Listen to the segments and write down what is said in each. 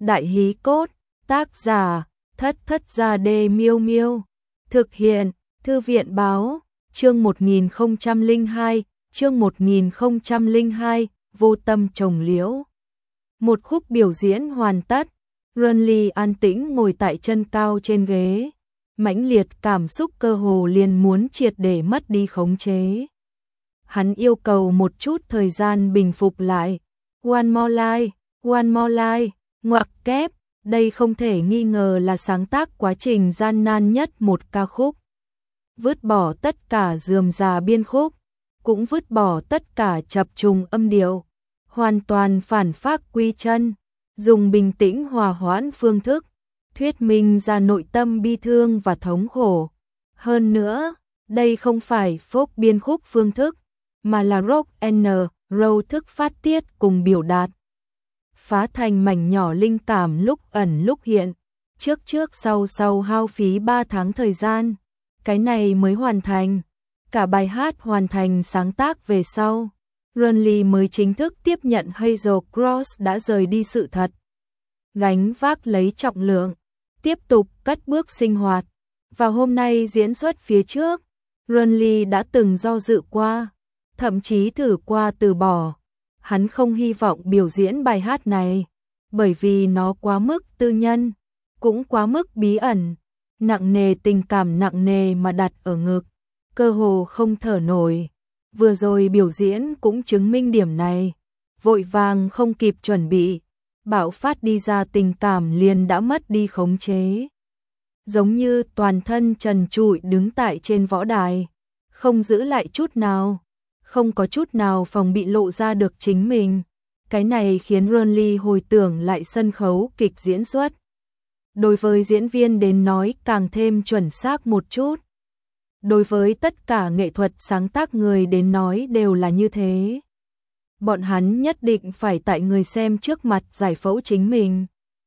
Đại hí cốt, tác giả, Thất Thất Gia Đê Miêu Miêu. Thực hiện, Thư viện báo, chương 1002, chương 1002, vô tâm trồng liễu. Một khúc biểu diễn hoàn tất, Renly an tĩnh ngồi tại chân cao trên ghế, mãnh liệt cảm xúc cơ hồ liền muốn triệt để mất đi khống chế. Hắn yêu cầu một chút thời gian bình phục lại. One more line, ngoặc kép, đây không thể nghi ngờ là sáng tác quá trình gian nan nhất một ca khúc. Vứt bỏ tất cả rườm rà biên khúc, cũng vứt bỏ tất cả chập trùng âm điệu, hoàn toàn phản phác quy chân, dùng bình tĩnh hòa hoãn phương thức, thuyết minh ra nội tâm bi thương và thống khổ. Hơn nữa, đây không phải folk biên khúc phương thức, mà là rock and roll thức phát tiết cùng biểu đạt. Phá thành mảnh nhỏ linh cảm lúc ẩn lúc hiện, trước sau hao phí 3 tháng thời gian, cái này mới hoàn thành. Cả bài hát hoàn thành sáng tác về sau, Renly mới chính thức tiếp nhận Hazel Cross đã rời đi sự thật. Gánh vác lấy trọng lượng, tiếp tục cất bước sinh hoạt. Vào hôm nay diễn xuất phía trước, Renly đã từng do dự qua, thậm chí thử qua từ bỏ. Hắn không hy vọng biểu diễn bài hát này, bởi vì nó quá mức tư nhân, cũng quá mức bí ẩn, nặng nề tình cảm nặng nề mà đặt ở ngực, cơ hồ không thở nổi. Vừa rồi biểu diễn cũng chứng minh điểm này, vội vàng không kịp chuẩn bị, bạo phát đi ra tình cảm liền đã mất đi khống chế. Giống như toàn thân trần trụi đứng tại trên võ đài, không giữ lại chút nào, không có chút nào phòng bị lộ ra được chính mình. Cái này khiến Renly hồi tưởng lại sân khấu kịch diễn xuất. Đối với diễn viên đến nói càng thêm chuẩn xác một chút. Đối với tất cả nghệ thuật sáng tác người đến nói đều là như thế. Bọn hắn nhất định phải tại người xem trước mặt giải phẫu chính mình.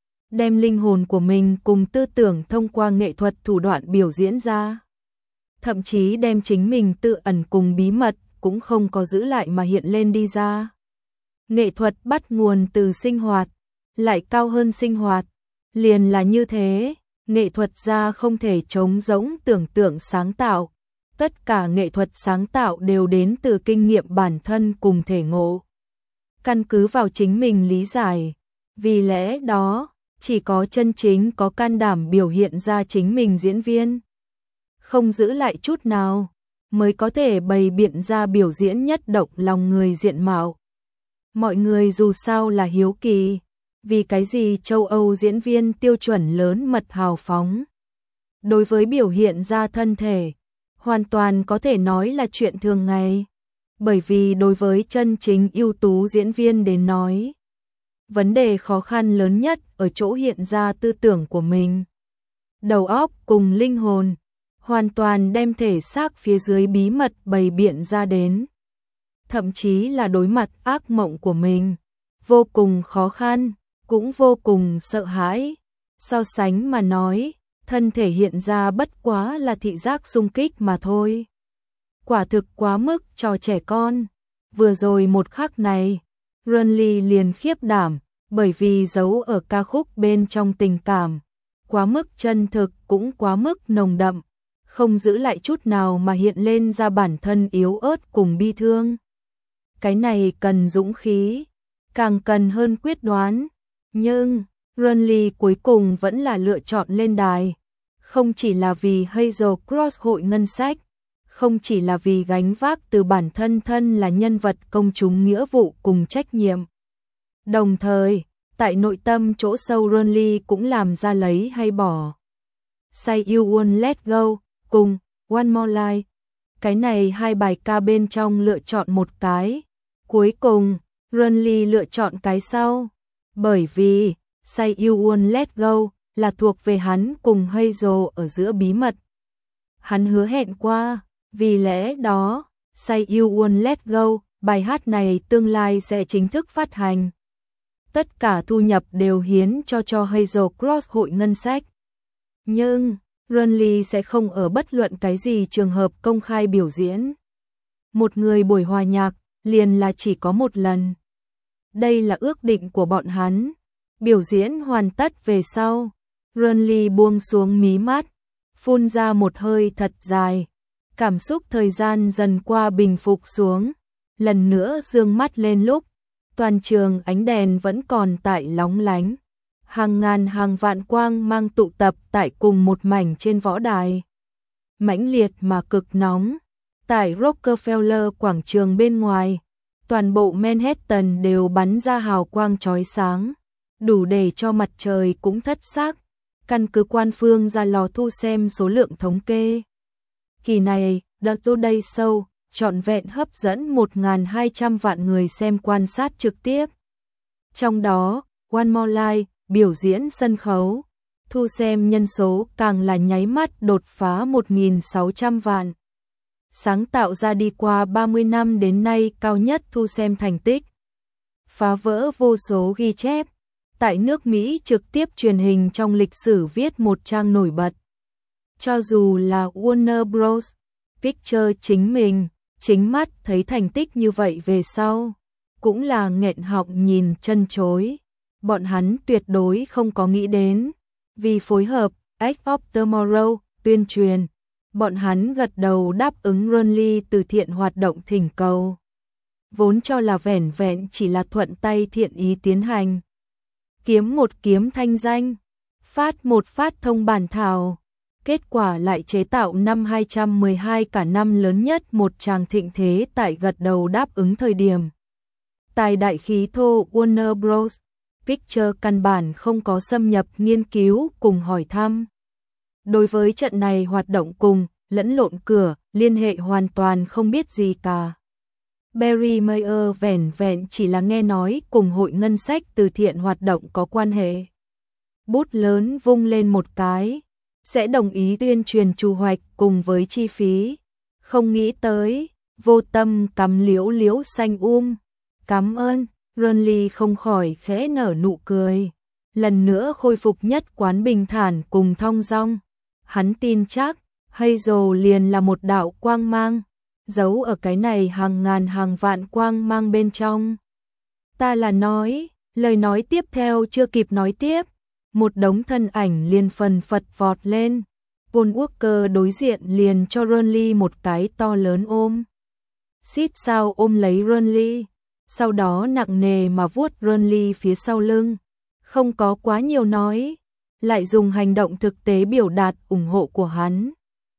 Đem linh hồn của mình cùng tư tưởng thông qua nghệ thuật thủ đoạn biểu diễn ra. Thậm chí đem chính mình tự ẩn cùng bí mật cũng không có giữ lại mà hiện lên đi ra. Nghệ thuật bắt nguồn từ sinh hoạt, lại cao hơn sinh hoạt. Liền là như thế, nghệ thuật gia không thể trống rỗng tưởng tượng sáng tạo. Tất cả nghệ thuật sáng tạo đều đến từ kinh nghiệm bản thân cùng thể ngộ. Căn cứ vào chính mình lý giải. Vì lẽ đó, chỉ có chân chính có can đảm biểu hiện ra chính mình diễn viên, không giữ lại chút nào, mới có thể bày biện ra biểu diễn nhất động lòng người diện mạo. Mọi người dù sao là hiếu kỳ, vì cái gì châu Âu diễn viên tiêu chuẩn lớn mật hào phóng. Đối với biểu hiện ra thân thể, hoàn toàn có thể nói là chuyện thường ngày. Bởi vì đối với chân chính ưu tú diễn viên đến nói, vấn đề khó khăn lớn nhất ở chỗ hiện ra tư tưởng của mình. Đầu óc cùng linh hồn, hoàn toàn đem thể xác phía dưới bí mật bày biện ra đến. Thậm chí là đối mặt ác mộng của mình, vô cùng khó khăn, cũng vô cùng sợ hãi. So sánh mà nói, thân thể hiện ra bất quá là thị giác xung kích mà thôi. Quả thực quá mức cho trẻ con. Vừa rồi một khắc này, Renly liền khiếp đảm, bởi vì giấu ở ca khúc bên trong tình cảm, quá mức chân thực cũng quá mức nồng đậm, không giữ lại chút nào mà hiện lên ra bản thân yếu ớt cùng bi thương. Cái này cần dũng khí, càng cần hơn quyết đoán. Nhưng, Renly cuối cùng vẫn là lựa chọn lên đài. Không chỉ là vì Hazel Cross hội ngân sách, không chỉ là vì gánh vác từ bản thân là nhân vật công chúng nghĩa vụ cùng trách nhiệm. Đồng thời, tại nội tâm chỗ sâu Renly cũng làm ra lấy hay bỏ. Say You Won't Let Go cùng One More Line. Cái này hai bài ca bên trong lựa chọn một cái. Cuối cùng, Renly lựa chọn cái sau. Bởi vì Say You Won't Let Go là thuộc về hắn cùng Hazel ở giữa bí mật. Hắn hứa hẹn qua, vì lẽ đó, Say You Won't Let Go, bài hát này tương lai sẽ chính thức phát hành. Tất cả thu nhập đều hiến cho Hazel Cross hội ngân sách. Nhưng, Renly sẽ không ở bất luận cái gì trường hợp công khai biểu diễn. Một người buổi hòa nhạc, liền là chỉ có một lần. Đây là ước định của bọn hắn. Biểu diễn hoàn tất về sau, Renly buông xuống mí mắt, phun ra một hơi thật dài. Cảm xúc thời gian dần qua bình phục xuống, lần nữa dương mắt lên lúc, toàn trường ánh đèn vẫn còn tại lóng lánh. Hàng ngàn hàng vạn quang mang tụ tập tại cùng một mảnh trên võ đài. Mãnh liệt mà cực nóng, tại Rockefeller quảng trường bên ngoài, toàn bộ Manhattan đều bắn ra hào quang chói sáng, đủ để cho mặt trời cũng thất sắc. Căn cứ quan phương ra lò thu xem số lượng thống kê. Kỳ này, The Today Show trọn vẹn hấp dẫn 1.200 vạn người xem quan sát trực tiếp. Trong đó, One More Life, biểu diễn sân khấu, thu xem nhân số càng là nháy mắt đột phá 1.600 vạn. Sáng tạo ra đi qua 30 năm đến nay cao nhất thu xem thành tích. Phá vỡ vô số ghi chép. Tại nước Mỹ trực tiếp truyền hình trong lịch sử viết một trang nổi bật. Cho dù là Warner Bros. Pictures chính mình, chính mắt thấy thành tích như vậy về sau, cũng là nghẹn họng nhìn chân chối. Bọn hắn tuyệt đối không có nghĩ đến, vì phối hợp Edge of Tomorrow tuyên truyền, bọn hắn gật đầu đáp ứng Renly từ thiện hoạt động thỉnh cầu. Vốn cho là vẻn vẹn chỉ là thuận tay thiện ý tiến hành. Kiếm một kiếm thanh danh, phát một phát thông bản thảo, kết quả lại chế tạo năm 212 cả năm lớn nhất một tràng thịnh thế tại gật đầu đáp ứng thời điểm. Tài đại khí thô Warner Bros. Pictures căn bản không có xâm nhập nghiên cứu cùng hỏi thăm. Đối với trận này hoạt động cùng, lẫn lộn cửa, liên hệ hoàn toàn không biết gì cả. Barry Mayer vẻn vẹn chỉ là nghe nói cùng hội ngân sách từ thiện hoạt động có quan hệ. Bút lớn vung lên một cái, sẽ đồng ý tuyên truyền trù hoạch cùng với chi phí. Không nghĩ tới, vô tâm cắm liễu liễu xanh Cảm ơn, Renly không khỏi khẽ nở nụ cười. Lần nữa khôi phục nhất quán bình thản cùng thong dong. Hắn tin chắc, Hazel liền là một đạo quang mang. Giấu ở cái này hàng ngàn hàng vạn quang mang bên trong. Ta là nói, lời nói tiếp theo chưa kịp nói tiếp, một đống thân ảnh liền phần phật vọt lên. Paul Walker đối diện liền cho Renly một cái to lớn ôm. Xít sao ôm lấy Renly, sau đó nặng nề mà vuốt Renly phía sau lưng. Không có quá nhiều nói, lại dùng hành động thực tế biểu đạt ủng hộ của hắn.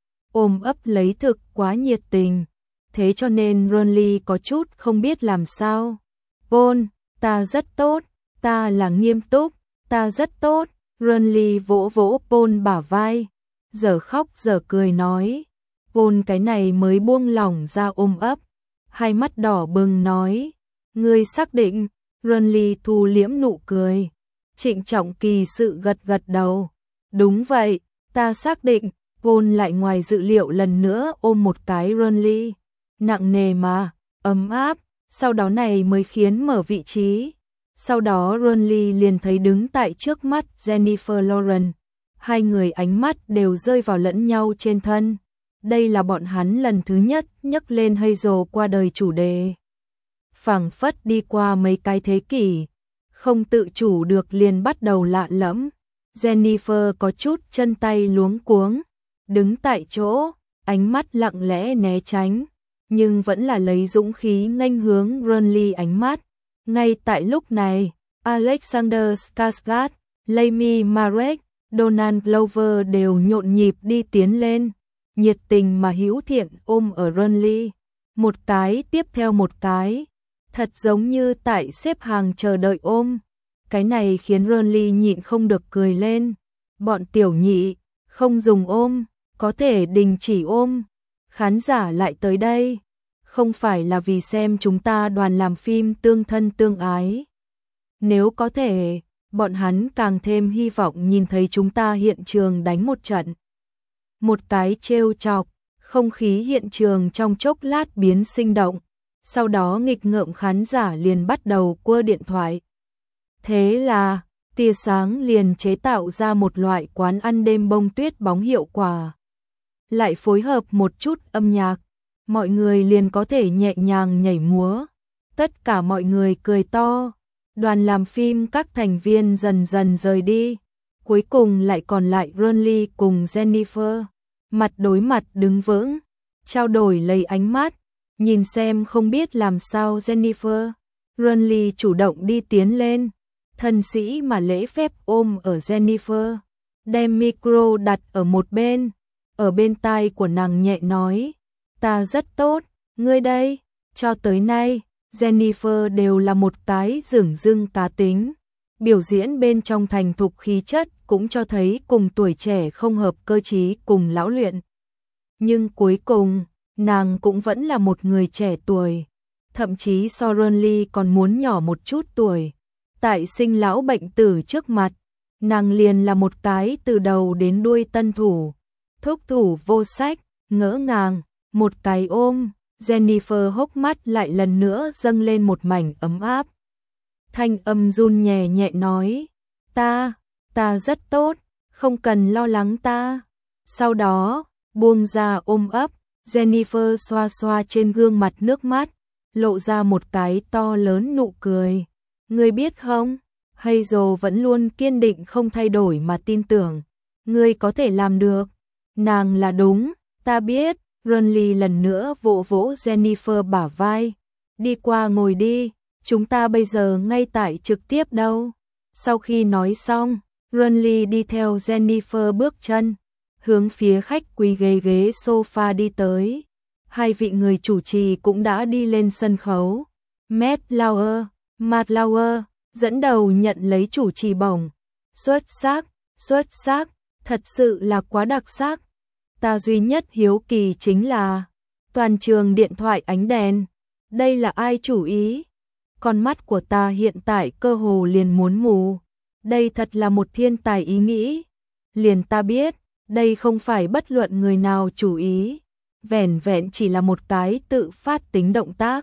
Ôm ấp lấy thực quá nhiệt tình. Thế cho nên Renly có chút không biết làm sao. Paul, ta rất tốt, ta là nghiêm túc, ta rất tốt. Renly vỗ vỗ Paul bả vai, giờ khóc giờ cười nói. Paul cái này mới buông lỏng ra ôm ấp, hai mắt đỏ bừng nói. Ngươi xác định? Renly thu liễm nụ cười, trịnh trọng kỳ sự gật gật đầu. Đúng vậy, ta xác định. Paul lại ngoài dự liệu lần nữa ôm một cái Renly. Nặng nề mà, ấm áp, sau đó này mới khiến mở vị trí. Sau đó Renly liền thấy đứng tại trước mắt Jennifer Lawrence. Hai người ánh mắt đều rơi vào lẫn nhau trên thân. Đây là bọn hắn lần thứ nhất nhắc lên Hazel qua đời chủ đề. Phảng phất đi qua mấy cái thế kỷ, không tự chủ được liền bắt đầu lạ lẫm. Jennifer có chút chân tay luống cuống, đứng tại chỗ, ánh mắt lặng lẽ né tránh, nhưng vẫn là lấy dũng khí nghênh hướng Renly ánh mắt. Ngay tại lúc này, Alexander Skarsgård, Rami Malek, Donald Glover đều nhộn nhịp đi tiến lên, nhiệt tình mà hữu thiện ôm ở Renly, một cái tiếp theo một cái, thật giống như tại xếp hàng chờ đợi ôm. Cái này khiến Renly nhịn không được cười lên. Bọn tiểu nhị, không dùng ôm, có thể đình chỉ ôm. Khán giả lại tới đây, không phải là vì xem chúng ta đoàn làm phim tương thân tương ái. Nếu có thể, bọn hắn càng thêm hy vọng nhìn thấy chúng ta hiện trường đánh một trận. Một cái trêu chọc, không khí hiện trường trong chốc lát biến sinh động. Sau đó nghịch ngợm khán giả liền bắt đầu quơ điện thoại. Thế là, tia sáng liền chế tạo ra một loại quán ăn đêm bông tuyết bóng hiệu quả. Lại phối hợp một chút âm nhạc, mọi người liền có thể nhẹ nhàng nhảy múa. Tất cả mọi người cười to, Đoàn làm phim các thành viên dần dần rời đi. Cuối cùng lại còn lại Ronly cùng Jennifer. Mặt đối mặt đứng vững, trao đổi lấy ánh mắt, nhìn xem không biết làm sao Jennifer. Ronly chủ động đi tiến lên, thân sĩ mà lễ phép ôm ở Jennifer, đem micro đặt ở một bên, ở bên tai của nàng nhẹ nói, ta rất tốt, ngươi đây, cho tới nay, Jennifer đều là một cái dửng dưng cá tính, biểu diễn bên trong thành thục khí chất cũng cho thấy cùng tuổi trẻ không hợp cơ trí cùng lão luyện. Nhưng cuối cùng, nàng cũng vẫn là một người trẻ tuổi, thậm chí so Ronly còn muốn nhỏ một chút tuổi. Tại sinh lão bệnh tử trước mặt, nàng liền là một cái từ đầu đến đuôi tân thủ, thúc thủ vô sách, ngỡ ngàng, một cái ôm, Jennifer hốc mắt lại lần nữa dâng lên một mảnh ấm áp. Thanh âm run nhẹ nhẹ nói, ta rất tốt, không cần lo lắng ta. Sau đó, buông ra ôm ấp, Jennifer xoa xoa trên gương mặt nước mắt, lộ ra một cái to lớn nụ cười. Ngươi biết không, Hazel vẫn luôn kiên định không thay đổi mà tin tưởng, ngươi có thể làm được. Nàng là đúng, ta biết. Ronly lần nữa vỗ vỗ Jennifer bả vai. Đi qua ngồi đi, chúng ta bây giờ ngay tại trực tiếp đâu. Sau khi nói xong, Ronly đi theo Jennifer bước chân, hướng phía khách quý ghế sofa đi tới. Hai vị người chủ trì cũng đã đi lên sân khấu. Matt Lauer dẫn đầu nhận lấy chủ trì bổng. Xuất sắc, thật sự là quá đặc sắc. Ta duy nhất hiếu kỳ chính là toàn trường điện thoại ánh đèn, đây là ai chủ ý? Con mắt của ta hiện tại cơ hồ liền muốn mù. Đây thật là một thiên tài ý nghĩ. Liền ta biết, đây không phải bất luận người nào chủ ý, vẻn vẹn chỉ là một cái tự phát tính động tác.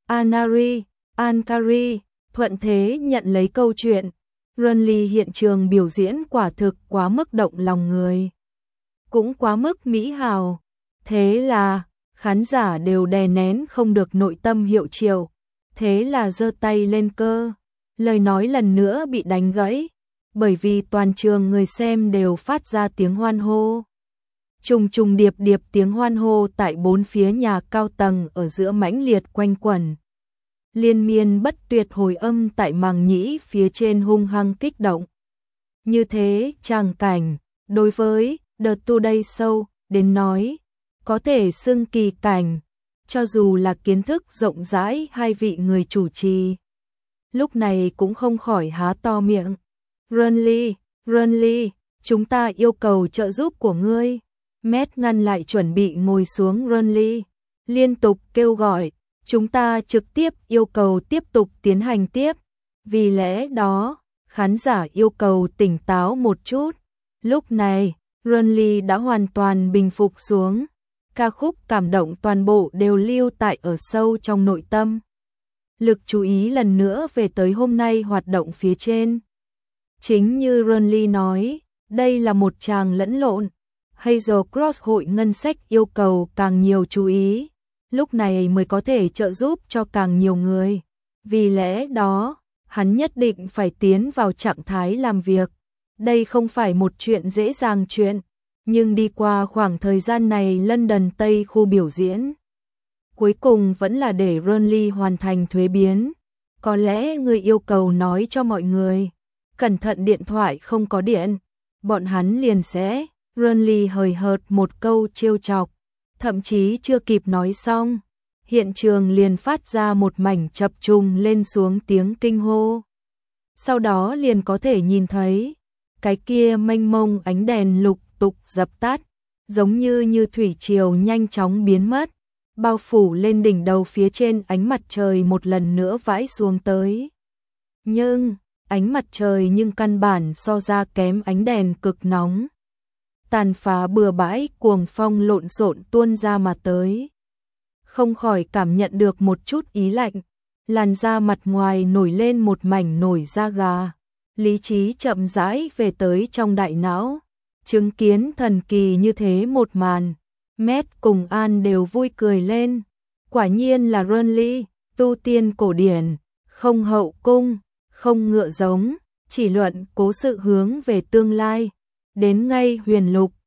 Ankari thuận thế nhận lấy câu chuyện. Ronly hiện trường biểu diễn quả thực quá mức động lòng người, cũng quá mức mỹ hào. Thế là khán giả đều đè nén không được nội tâm hiệu triệu, thế là giơ tay lên cơ. Lời nói lần nữa bị đánh gãy, bởi vì toàn trường người xem đều phát ra tiếng hoan hô. Trùng trùng điệp điệp tiếng hoan hô tại bốn phía nhà cao tầng ở giữa mãnh liệt quanh quẩn. Liên miên bất tuyệt hồi âm tại màng nhĩ phía trên hung hăng kích động. Như thế tràng cảnh, đối với The Today Show đến nói, có thể xưng kỳ cảnh, cho dù là kiến thức rộng rãi hai vị người chủ trì. Lúc này cũng không khỏi há to miệng. Ronly, chúng ta yêu cầu trợ giúp của ngươi. Matt ngăn lại chuẩn bị ngồi xuống Ronly, liên tục kêu gọi, chúng ta trực tiếp yêu cầu tiếp tục tiến hành tiếp. Vì lẽ đó, khán giả yêu cầu tỉnh táo một chút. Lúc này, Ronly đã hoàn toàn bình phục xuống. Ca khúc cảm động toàn bộ đều lưu tại ở sâu trong nội tâm. Lực chú ý lần nữa về tới hôm nay hoạt động phía trên. Chính như Ronly nói, đây là một tràng lẫn lộn. Hazel Cross hội ngân sách yêu cầu càng nhiều chú ý, lúc này mới có thể trợ giúp cho càng nhiều người. Vì lẽ đó, hắn nhất định phải tiến vào trạng thái làm việc. Đây không phải một chuyện dễ dàng chuyện, nhưng đi qua khoảng thời gian này London Tây khu biểu diễn, cuối cùng vẫn là để Ronly hoàn thành thuế biến. Có lẽ người yêu cầu nói cho mọi người, cẩn thận điện thoại không có điện, bọn hắn liền sẽ. Ronly hời hợt một câu trêu chọc, thậm chí chưa kịp nói xong, hiện trường liền phát ra một mảnh chập trùng lên xuống tiếng kinh hô. Sau đó liền có thể nhìn thấy, cái kia mênh mông ánh đèn lục tục dập tắt, giống như thủy triều nhanh chóng biến mất, bao phủ lên đỉnh đầu phía trên ánh mặt trời một lần nữa vãi xuống tới. Nhưng, ánh mặt trời nhưng căn bản so ra kém ánh đèn cực nóng. Tàn phá bừa bãi cuồng phong lộn xộn tuôn ra mà tới. Không khỏi cảm nhận được một chút ý lạnh, làn da mặt ngoài nổi lên một mảnh nổi da gà. Lý trí chậm rãi về tới trong đại não, chứng kiến thần kỳ như thế một màn. Matt cùng An đều vui cười lên. Quả nhiên là Ronly, tu tiên cổ điển, không hậu cung, không ngựa giống, chỉ luận cố sự hướng về tương lai. Đến ngay huyền lục,